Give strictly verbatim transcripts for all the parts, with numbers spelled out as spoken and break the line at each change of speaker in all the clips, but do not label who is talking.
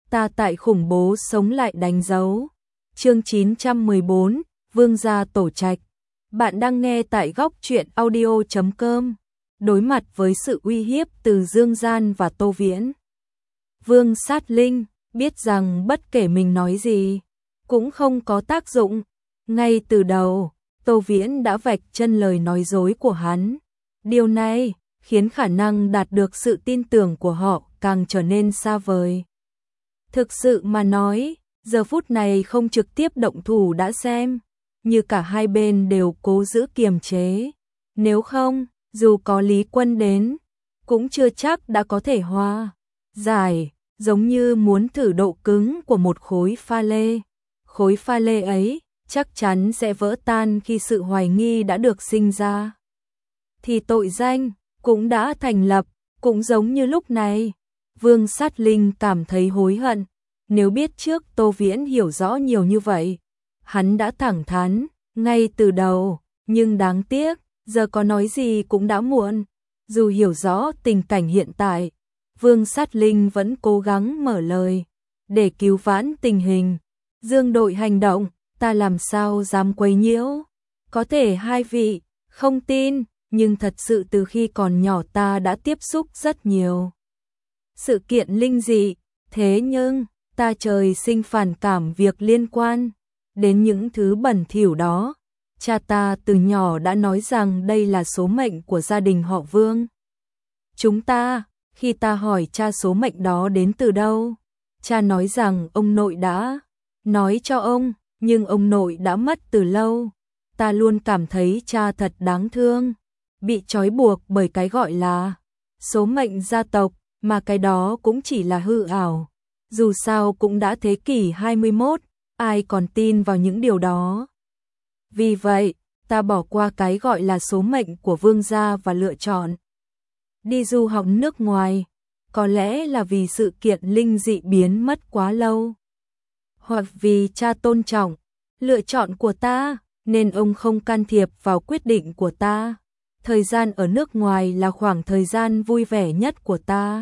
ta tại khủng bố sống lại đánh dấu. Chương chín trăm mười bốn, Vương gia tổ trạch. Bạn đang nghe tại góc truyện audio chấm com. Đối mặt với sự uy hiếp từ Dương Gian và Tô Viễn, Vương Sát Linh biết rằng bất kể mình nói gì cũng không có tác dụng. Ngay từ đầu, Tô Viễn đã vạch chân lời nói dối của hắn. Điều này khiến khả năng đạt được sự tin tưởng của họ càng trở nên xa vời. Thực sự mà nói, giờ phút này không trực tiếp động thủ đã xem như cả hai bên đều cố giữ kiềm chế. Nếu không, dù có Lý Quân đến, cũng chưa chắc đã có thể hòa giải, giống như muốn thử độ cứng của một khối pha lê. Khối pha lê ấy chắc chắn sẽ vỡ tan khi sự hoài nghi đã được sinh ra. Thì tội danh cũng đã thành lập, cũng giống như lúc này. Vương Sát Linh cảm thấy hối hận. Nếu biết trước Tô Viễn hiểu rõ nhiều như vậy, hắn đã thẳng thắn ngay từ đầu, nhưng đáng tiếc, giờ có nói gì cũng đã muộn. Dù hiểu rõ tình cảnh hiện tại, Vương Sát Linh vẫn cố gắng mở lời để cứu vãn tình hình. Dương đội hành động, ta làm sao dám quấy nhiễu? Có thể hai vị không tin, nhưng thật sự từ khi còn nhỏ ta đã tiếp xúc rất nhiều sự kiện linh dị. Thế nhưng, ta trời sinh phản cảm việc liên quan đến những thứ bẩn thỉu đó. Cha ta từ nhỏ đã nói rằng đây là số mệnh của gia đình họ Vương. Chúng ta, khi ta hỏi cha số mệnh đó đến từ đâu, cha nói rằng ông nội đã nói cho ông, nhưng ông nội đã mất từ lâu. Ta luôn cảm thấy cha thật đáng thương, bị trói buộc bởi cái gọi là số mệnh gia tộc, mà cái đó cũng chỉ là hư ảo. Dù sao cũng đã thế kỷ hai mươi mốt, ai còn tin vào những điều đó. Vì vậy, ta bỏ qua cái gọi là số mệnh của Vương gia và lựa chọn đi du học nước ngoài. Có lẽ là vì sự kiện linh dị biến mất quá lâu, hoặc vì cha tôn trọng lựa chọn của ta, nên ông không can thiệp vào quyết định của ta. Thời gian ở nước ngoài là khoảng thời gian vui vẻ nhất của ta.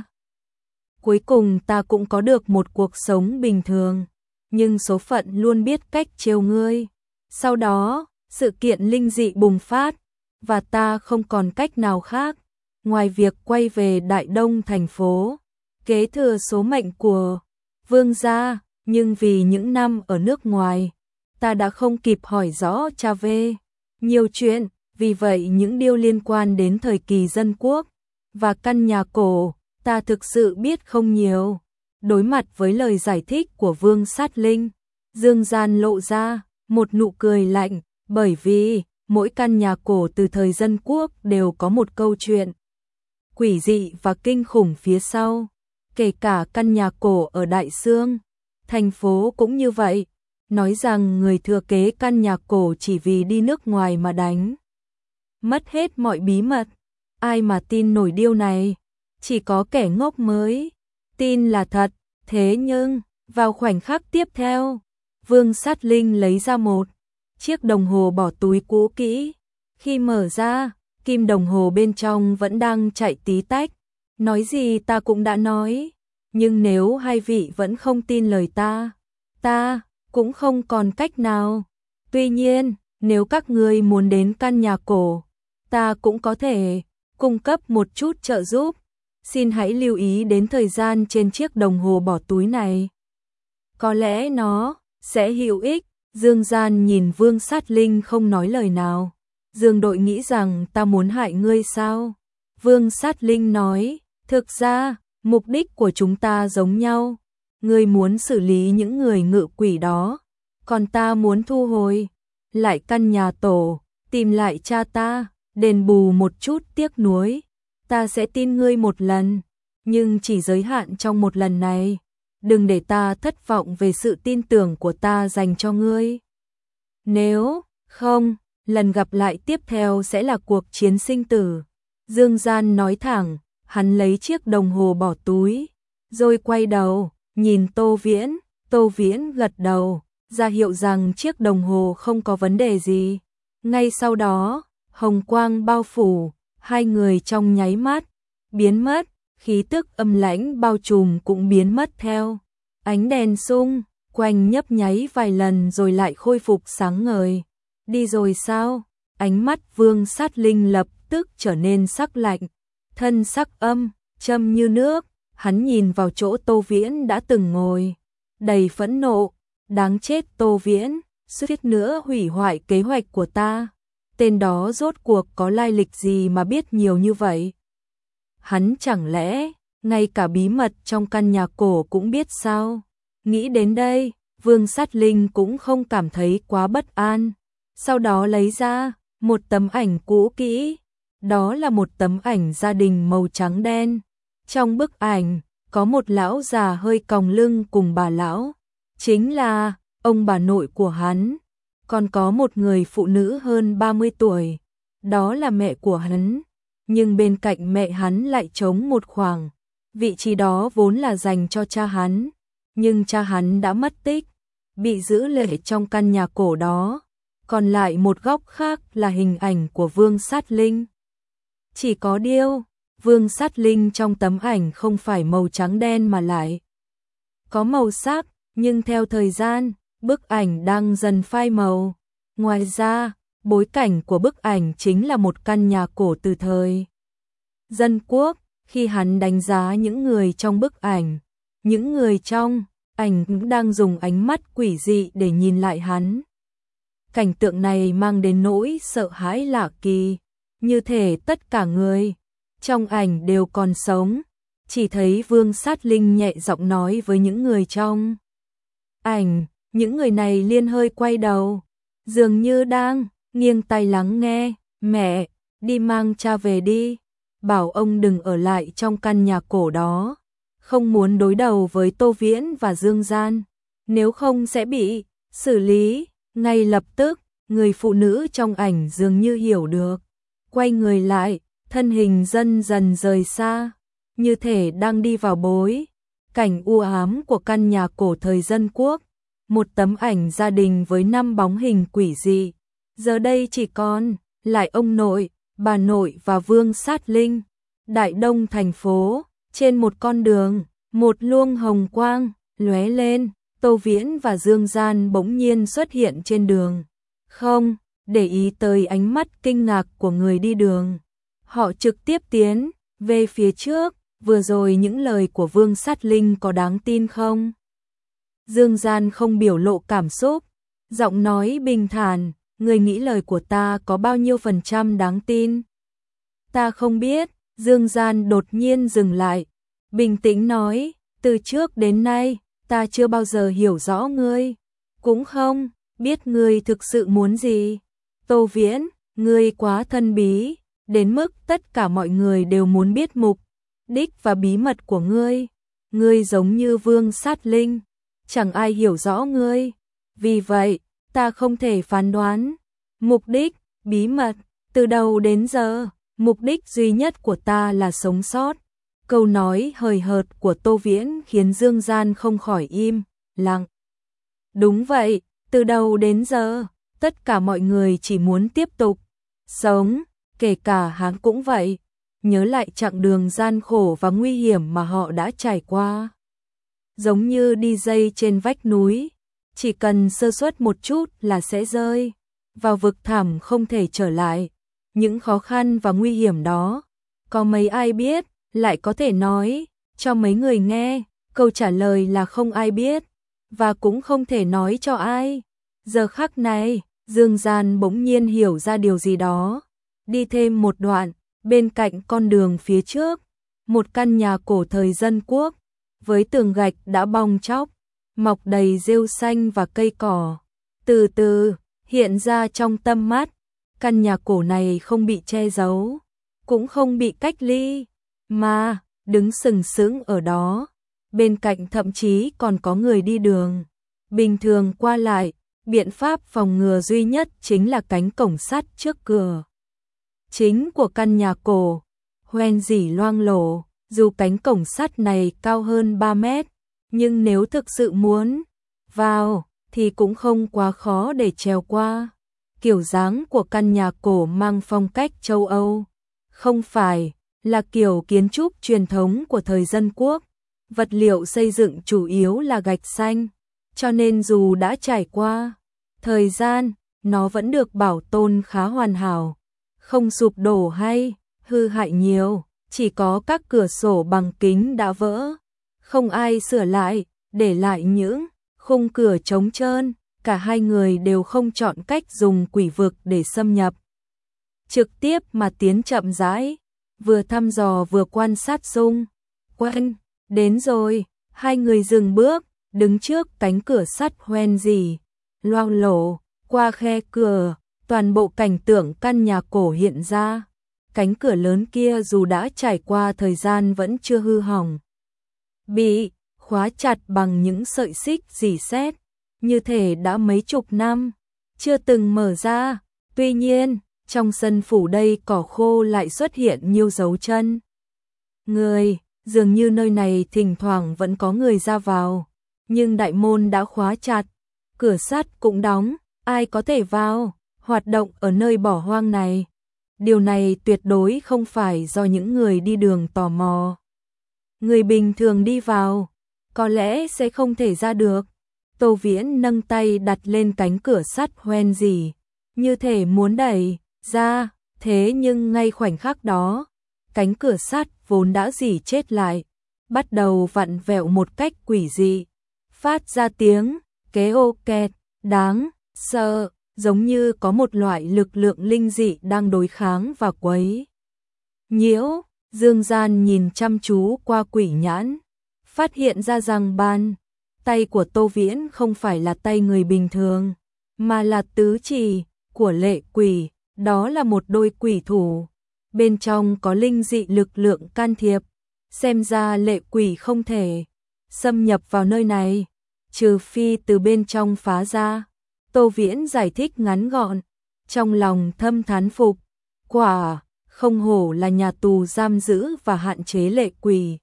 Cuối cùng ta cũng có được một cuộc sống bình thường, nhưng số phận luôn biết cách trêu ngươi. Sau đó, sự kiện linh dị bùng phát, và ta không còn cách nào khác ngoài việc quay về Đại Đông thành phố, kế thừa số mệnh của Vương gia. Nhưng vì những năm ở nước ngoài, ta đã không kịp hỏi rõ cha về nhiều chuyện, vì vậy những điều liên quan đến thời kỳ dân quốc và căn nhà cổ, ta thực sự biết không nhiều. Đối mặt với lời giải thích của Vương Sát Linh, Dương Gian lộ ra một nụ cười lạnh, bởi vì mỗi căn nhà cổ từ thời dân quốc đều có một câu chuyện quỷ dị và kinh khủng phía sau. Kể cả căn nhà cổ ở Đại Xương thành phố cũng như vậy, nói rằng người thừa kế căn nhà cổ chỉ vì đi nước ngoài mà đánh mất hết mọi bí mật. Ai mà tin nổi điều này? Chỉ có kẻ ngốc mới tin là thật. Thế nhưng, vào khoảnh khắc tiếp theo, Vương Sát Linh lấy ra một chiếc đồng hồ bỏ túi cũ kỹ. Khi mở ra, kim đồng hồ bên trong vẫn đang chạy tí tách. Nói gì ta cũng đã nói, nhưng nếu hai vị vẫn không tin lời ta, ta cũng không còn cách nào. Tuy nhiên, nếu các ngươi muốn đến căn nhà cổ, ta cũng có thể cung cấp một chút trợ giúp. Xin hãy lưu ý đến thời gian trên chiếc đồng hồ bỏ túi này. Có lẽ nó sẽ hữu ích. Dương Gian nhìn Vương Sát Linh không nói lời nào. Dương đội nghĩ rằng ta muốn hại ngươi sao? Vương Sát Linh nói, thực ra, mục đích của chúng ta giống nhau. Ngươi muốn xử lý những người ngự quỷ đó, còn ta muốn thu hồi lại căn nhà tổ, tìm lại cha ta, đền bù một chút tiếc nuối. Ta sẽ tin ngươi một lần, nhưng chỉ giới hạn trong một lần này. Đừng để ta thất vọng về sự tin tưởng của ta dành cho ngươi. Nếu không, lần gặp lại tiếp theo sẽ là cuộc chiến sinh tử. Dương Gian nói thẳng, hắn lấy chiếc đồng hồ bỏ túi, rồi quay đầu, nhìn Tô Viễn. Tô Viễn gật đầu, ra hiệu rằng chiếc đồng hồ không có vấn đề gì. Ngay sau đó, hồng quang bao phủ, hai người trong nháy mắt biến mất, khí tức âm lãnh bao trùm cũng biến mất theo. Ánh đèn xung quanh nhấp nháy vài lần rồi lại khôi phục sáng ngời. Đi rồi sao? Ánh mắt Vương Sát Linh lập tức trở nên sắc lạnh, thân sắc âm trầm như nước. Hắn nhìn vào chỗ Tô Viễn đã từng ngồi, đầy phẫn nộ. Đáng chết Tô Viễn, suýt nữa hủy hoại kế hoạch của ta. Tên đó rốt cuộc có lai lịch gì mà biết nhiều như vậy? Hắn chẳng lẽ ngay cả bí mật trong căn nhà cổ cũng biết sao? Nghĩ đến đây, Vương Sát Linh cũng không cảm thấy quá bất an. Sau đó lấy ra một tấm ảnh cũ kỹ. Đó là một tấm ảnh gia đình màu trắng đen. Trong bức ảnh có một lão già hơi còng lưng cùng bà lão, chính là ông bà nội của hắn. Còn có một người phụ nữ hơn ba mươi tuổi, đó là mẹ của hắn. Nhưng bên cạnh mẹ hắn lại trống một khoảng, vị trí đó vốn là dành cho cha hắn. Nhưng cha hắn đã mất tích, bị giữ lại trong căn nhà cổ đó. Còn lại một góc khác là hình ảnh của Vương Sát Linh. Chỉ có điều, Vương Sát Linh trong tấm ảnh không phải màu trắng đen mà lại có màu sắc, nhưng theo thời gian, bức ảnh đang dần phai màu. Ngoài ra, bối cảnh của bức ảnh chính là một căn nhà cổ từ thời Dân Quốc. Khi hắn đánh giá những người trong bức ảnh, những người trong ảnh cũng đang dùng ánh mắt quỷ dị để nhìn lại hắn. Cảnh tượng này mang đến nỗi sợ hãi lạ kỳ, như thể tất cả người trong ảnh đều còn sống. Chỉ thấy Vương Sát Linh nhẹ giọng nói với những người trong ảnh, những người này liền hơi quay đầu, dường như đang nghiêng tai lắng nghe. Mẹ, đi mang cha về đi, bảo ông đừng ở lại trong căn nhà cổ đó, không muốn đối đầu với Tô Viễn và Dương Gian, nếu không sẽ bị xử lý. Ngay lập tức, người phụ nữ trong ảnh dường như hiểu được, quay người lại, thân hình dần dần rời xa, như thể đang đi vào bối cảnh u ám của căn nhà cổ thời Dân Quốc. Một tấm ảnh gia đình với năm bóng hình quỷ dị. Giờ đây chỉ còn lại ông nội, bà nội và Vương Sát Linh. Đại Đông thành phố, trên một con đường, một luồng hồng quang lóe lên. Tô Viễn và Dương Gian bỗng nhiên xuất hiện trên đường. Không để ý tới ánh mắt kinh ngạc của người đi đường, họ trực tiếp tiến về phía trước. Vừa rồi những lời của Vương Sát Linh có đáng tin không? Dương Gian không biểu lộ cảm xúc, giọng nói bình thản, người nghĩ lời của ta có bao nhiêu phần trăm đáng tin? Ta không biết. Dương Gian đột nhiên dừng lại, bình tĩnh nói, từ trước đến nay, ta chưa bao giờ hiểu rõ ngươi, cũng không biết ngươi thực sự muốn gì. Tô Viễn, ngươi quá thân bí, đến mức tất cả mọi người đều muốn biết mục đích và bí mật của ngươi. Ngươi giống như Vương Sát Linh, chẳng ai hiểu rõ ngươi. Vì vậy, ta không thể phán đoán mục đích, bí mật. Từ đầu đến giờ, mục đích duy nhất của ta là sống sót. Câu nói hời hợt của Tô Viễn khiến Dương Gian không khỏi im lặng. Đúng vậy, từ đầu đến giờ, tất cả mọi người chỉ muốn tiếp tục sống, kể cả hắn cũng vậy. Nhớ lại chặng đường gian khổ và nguy hiểm mà họ đã trải qua. Giống như đi dây trên vách núi, chỉ cần sơ suất một chút là sẽ rơi vào vực thẳm không thể trở lại. Những khó khăn và nguy hiểm đó, có mấy ai biết, lại có thể nói cho mấy người nghe. Câu trả lời là không ai biết, và cũng không thể nói cho ai. Giờ khắc này, Dương Gian bỗng nhiên hiểu ra điều gì đó. Đi thêm một đoạn, bên cạnh con đường phía trước, một căn nhà cổ thời Dân Quốc, với tường gạch đã bong tróc, mọc đầy rêu xanh và cây cỏ, từ từ hiện ra trong tầm mắt. Căn nhà cổ này không bị che giấu, cũng không bị cách ly, mà đứng sừng sững ở đó. Bên cạnh thậm chí còn có người đi đường bình thường qua lại. Biện pháp phòng ngừa duy nhất chính là cánh cổng sắt trước cửa chính của căn nhà cổ, hoen dỉ loang lổ. Dù cánh cổng sắt này cao hơn ba mét, nhưng nếu thực sự muốn vào thì cũng không quá khó để trèo qua. Kiểu dáng của căn nhà cổ mang phong cách châu Âu, không phải là kiểu kiến trúc truyền thống của thời Dân Quốc. vật liệu xây dựng chủ yếu là gạch xanh, cho nên dù đã trải qua thời gian, nó vẫn được bảo tồn khá hoàn hảo, không sụp đổ hay hư hại nhiều, chỉ có các cửa sổ bằng kính đã vỡ, không ai sửa lại, để lại những khung cửa trống trơn. Cả hai người đều không chọn cách dùng quỷ vực để xâm nhập, trực tiếp mà tiến chậm rãi, vừa thăm dò vừa quan sát xung quanh. Đến rồi, hai người dừng bước, đứng trước cánh cửa sắt hoen rỉ, loang lổ, qua khe cửa, toàn bộ cảnh tượng căn nhà cổ hiện ra. Cánh cửa lớn kia dù đã trải qua thời gian vẫn chưa hư hỏng, bị khóa chặt bằng những sợi xích rỉ sét, như thể đã mấy chục năm chưa từng mở ra. Tuy nhiên, trong sân phủ đây cỏ khô lại xuất hiện nhiều dấu chân người, dường như nơi này thỉnh thoảng vẫn có người ra vào, nhưng đại môn đã khóa chặt, cửa sắt cũng đóng, ai có thể vào hoạt động ở nơi bỏ hoang này. Điều này tuyệt đối không phải do những người đi đường tò mò. Người bình thường đi vào, có lẽ sẽ không thể ra được. Tô Viễn nâng tay đặt lên cánh cửa sắt hoen rỉ, như thể muốn đẩy ra, thế nhưng ngay khoảnh khắc đó, cánh cửa sắt vốn đã rỉ chết lại, bắt đầu vặn vẹo một cách quỷ dị, phát ra tiếng kêu kẹt đáng sợ, giống như có một loại lực lượng linh dị đang đối kháng và quấy nhiễu. Dương Gian nhìn chăm chú qua quỷ nhãn, phát hiện ra rằng bàn tay của Tô Viễn không phải là tay người bình thường, mà là tứ chỉ của lệ quỷ, đó là một đôi quỷ thủ. Bên trong có linh dị lực lượng can thiệp, xem ra lệ quỷ không thể xâm nhập vào nơi này, trừ phi từ bên trong phá ra. Tô Viễn giải thích ngắn gọn, trong lòng thâm thán phục, quả không hổ là nhà tù giam giữ và hạn chế lệ quỷ.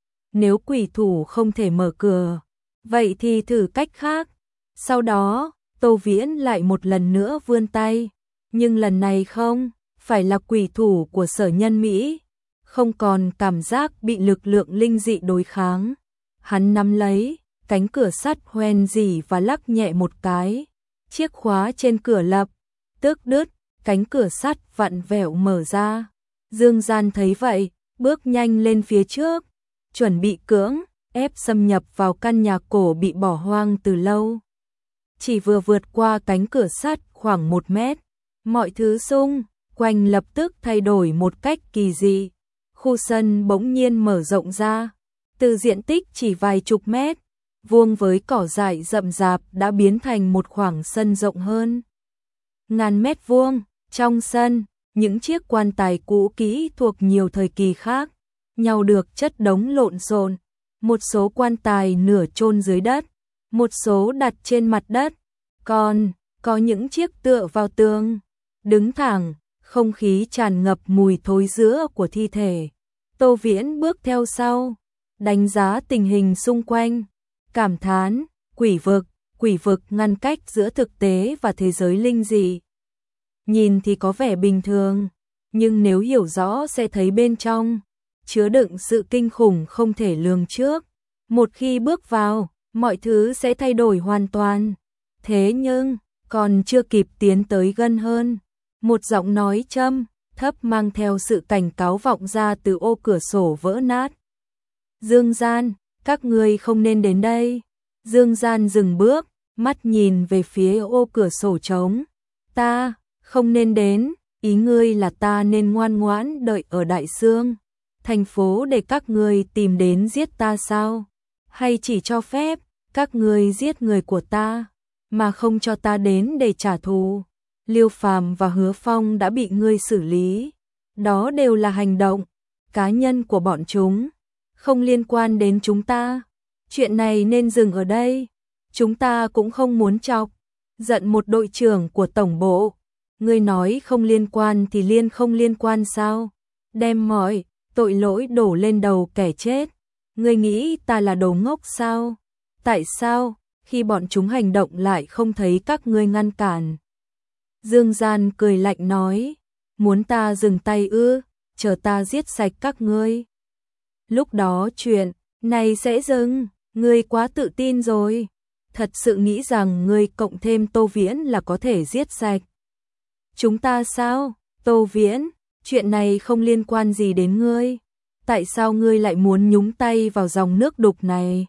Nếu quỷ thủ không thể mở cửa, vậy thì thử cách khác. Sau đó, Tô Viễn lại một lần nữa vươn tay, nhưng lần này không phải là quỷ thủ của Sở Nhân Mỹ, không còn cảm giác bị lực lượng linh dị đối kháng. Hắn nắm lấy cánh cửa sắt hoen rỉ và lắc nhẹ một cái, chiếc khóa trên cửa lập tức đứt, cánh cửa sắt vặn vẹo mở ra. Dương Gian thấy vậy, bước nhanh lên phía trước, chuẩn bị cưỡng ép xâm nhập vào căn nhà cổ bị bỏ hoang từ lâu. Chỉ vừa vượt qua cánh cửa sắt khoảng một mét, mọi thứ xung quanh lập tức thay đổi một cách kỳ dị. Khu sân bỗng nhiên mở rộng ra, từ diện tích chỉ vài chục mét vuông với cỏ dại rậm rạp đã biến thành một khoảng sân rộng hơn ngàn mét vuông. Trong sân, những chiếc quan tài cũ kỹ thuộc nhiều thời kỳ khác nhau được chất đống lộn xộn, một số quan tài nửa chôn dưới đất, một số đặt trên mặt đất, còn có những chiếc tựa vào tường, đứng thẳng, không khí tràn ngập mùi thối rữa của thi thể. Tô Viễn bước theo sau, đánh giá tình hình xung quanh, cảm thán, quỷ vực, quỷ vực ngăn cách giữa thực tế và thế giới linh dị. Nhìn thì có vẻ bình thường, nhưng nếu hiểu rõ sẽ thấy bên trong chứa đựng sự kinh khủng không thể lường trước. Một khi bước vào, mọi thứ sẽ thay đổi hoàn toàn. Thế nhưng, còn chưa kịp tiến tới gần hơn, một giọng nói trầm thấp mang theo sự cảnh cáo vọng ra từ ô cửa sổ vỡ nát. Dương Gian, các ngươi không nên đến đây. Dương Gian dừng bước, mắt nhìn về phía ô cửa sổ trống. Ta không nên đến, ý ngươi là ta nên ngoan ngoãn đợi ở Đại Sương thành phố để các ngươi tìm đến giết ta sao? Hay chỉ cho phép các ngươi giết người của ta, mà không cho ta đến để trả thù? Liêu Phàm và Hứa Phong đã bị ngươi xử lý, đó đều là hành động cá nhân của bọn chúng, không liên quan đến chúng ta. Chuyện này nên dừng ở đây, chúng ta cũng không muốn chọc giận một đội trưởng của tổng bộ. Ngươi nói không liên quan thì liên không liên quan sao? Đem mọi tội lỗi đổ lên đầu kẻ chết. Ngươi nghĩ ta là đồ ngốc sao? Tại sao khi bọn chúng hành động lại không thấy các ngươi ngăn cản? Dương Gian cười lạnh nói, muốn ta dừng tay ư? Chờ ta giết sạch các ngươi. Lúc đó chuyện Này sẽ dừng, ngươi quá tự tin rồi. Thật sự nghĩ rằng ngươi cộng thêm Tô Viễn là có thể giết sạch chúng ta sao? Tô Viễn, chuyện này không liên quan gì đến ngươi. Tại sao ngươi lại muốn nhúng tay vào dòng nước đục này?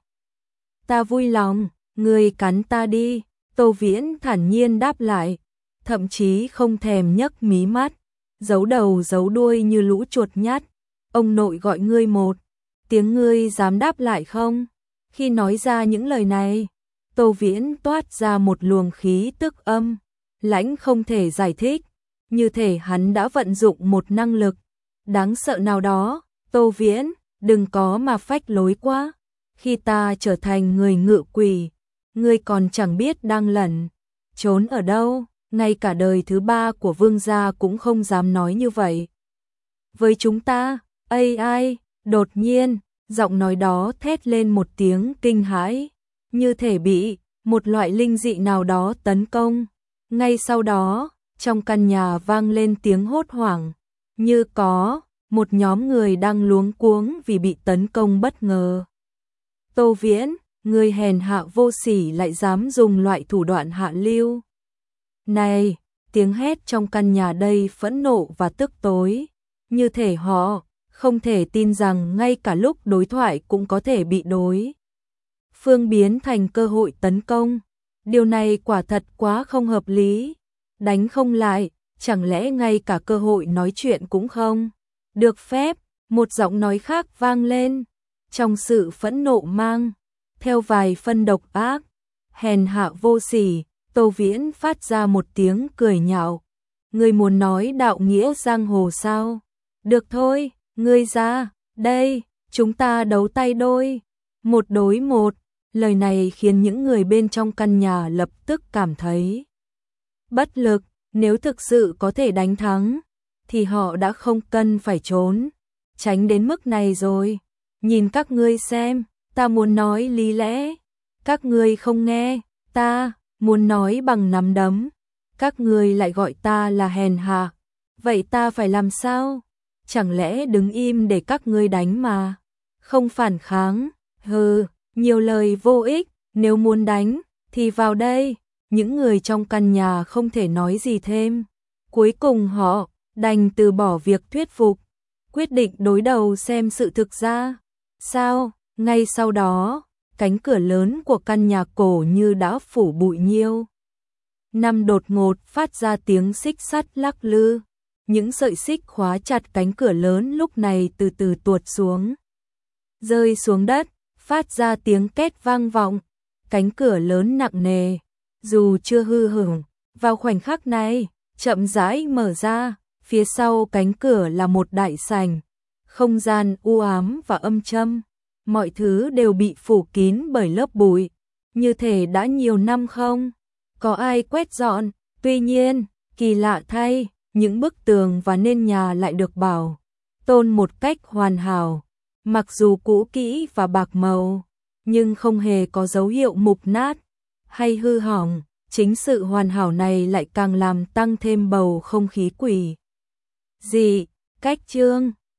Ta vui lòng, ngươi cắn ta đi. Tô Viễn thản nhiên đáp lại, thậm chí không thèm nhấc mí mắt, giấu đầu giấu đuôi như lũ chuột nhắt. Ông nội gọi ngươi một tiếng, ngươi dám đáp lại không? Khi nói ra những lời này, Tô Viễn toát ra một luồng khí tức âm lãnh không thể giải thích, như thể hắn đã vận dụng một năng lực đáng sợ nào đó. Tô Viễn, đừng có mà phách lối quá. Khi ta trở thành người ngự quỷ, ngươi còn chẳng biết đang lẩn trốn ở đâu. Ngay cả đời thứ ba của Vương gia cũng không dám nói như vậy với chúng ta. Ây ai, đột nhiên, giọng nói đó thét lên một tiếng kinh hãi, như thể bị một loại linh dị nào đó tấn công. Ngay sau đó, trong căn nhà vang lên tiếng hốt hoảng, như có một nhóm người đang luống cuống vì bị tấn công bất ngờ. Tô Viễn, người hèn hạ vô sỉ lại dám dùng loại thủ đoạn hạ lưu này. Tiếng hét trong căn nhà đầy phẫn nộ và tức tối, như thể họ không thể tin rằng ngay cả lúc đối thoại cũng có thể bị đối phương biến thành cơ hội tấn công. Điều này quả thật quá không hợp lý. Đánh không lại, chẳng lẽ ngay cả cơ hội nói chuyện cũng không được phép? Một giọng nói khác vang lên, trong sự phẫn nộ mang theo vài phân độc ác. Hèn hạ vô sỉ. Tô Viễn phát ra một tiếng cười nhạo. Ngươi muốn nói đạo nghĩa giang hồ sao? Được thôi, ngươi ra đây, chúng ta đấu tay đôi, một đối một. Lời này khiến những người bên trong căn nhà lập tức cảm thấy bất lực. Nếu thực sự có thể đánh thắng, thì họ đã không cần phải trốn tránh đến mức này rồi. Nhìn các ngươi xem, ta muốn nói lý lẽ, các ngươi không nghe. Ta muốn nói bằng nắm đấm, các ngươi lại gọi ta là hèn hạ. Vậy ta phải làm sao? Chẳng lẽ đứng im để các ngươi đánh mà không phản kháng? Hừ, nhiều lời vô ích. Nếu muốn đánh thì vào đây. Những người trong căn nhà không thể nói gì thêm. Cuối cùng họ đành từ bỏ việc thuyết phục, quyết định đối đầu xem sự thực ra sao. Ngay sau đó, cánh cửa lớn của căn nhà cổ như đã phủ bụi nhiêu năm đột ngột phát ra tiếng xích sắt lắc lư. Những sợi xích khóa chặt cánh cửa lớn lúc này từ từ tuột xuống, rơi xuống đất, phát ra tiếng két vang vọng. Cánh cửa lớn nặng nề, dù chưa hư hỏng, vào khoảnh khắc này, chậm rãi mở ra. Phía sau cánh cửa là một đại sảnh, không gian u ám và âm trầm. Mọi thứ đều bị phủ kín bởi lớp bụi, như thể đã nhiều năm không có ai quét dọn. Tuy nhiên, kỳ lạ thay, những bức tường và nền nhà lại được bảo tồn một cách hoàn hảo. Mặc dù cũ kỹ và bạc màu, nhưng không hề có dấu hiệu mục nát hay hư hỏng. Chính sự hoàn hảo này lại càng làm tăng thêm bầu không khí quỷ dị. Cách chương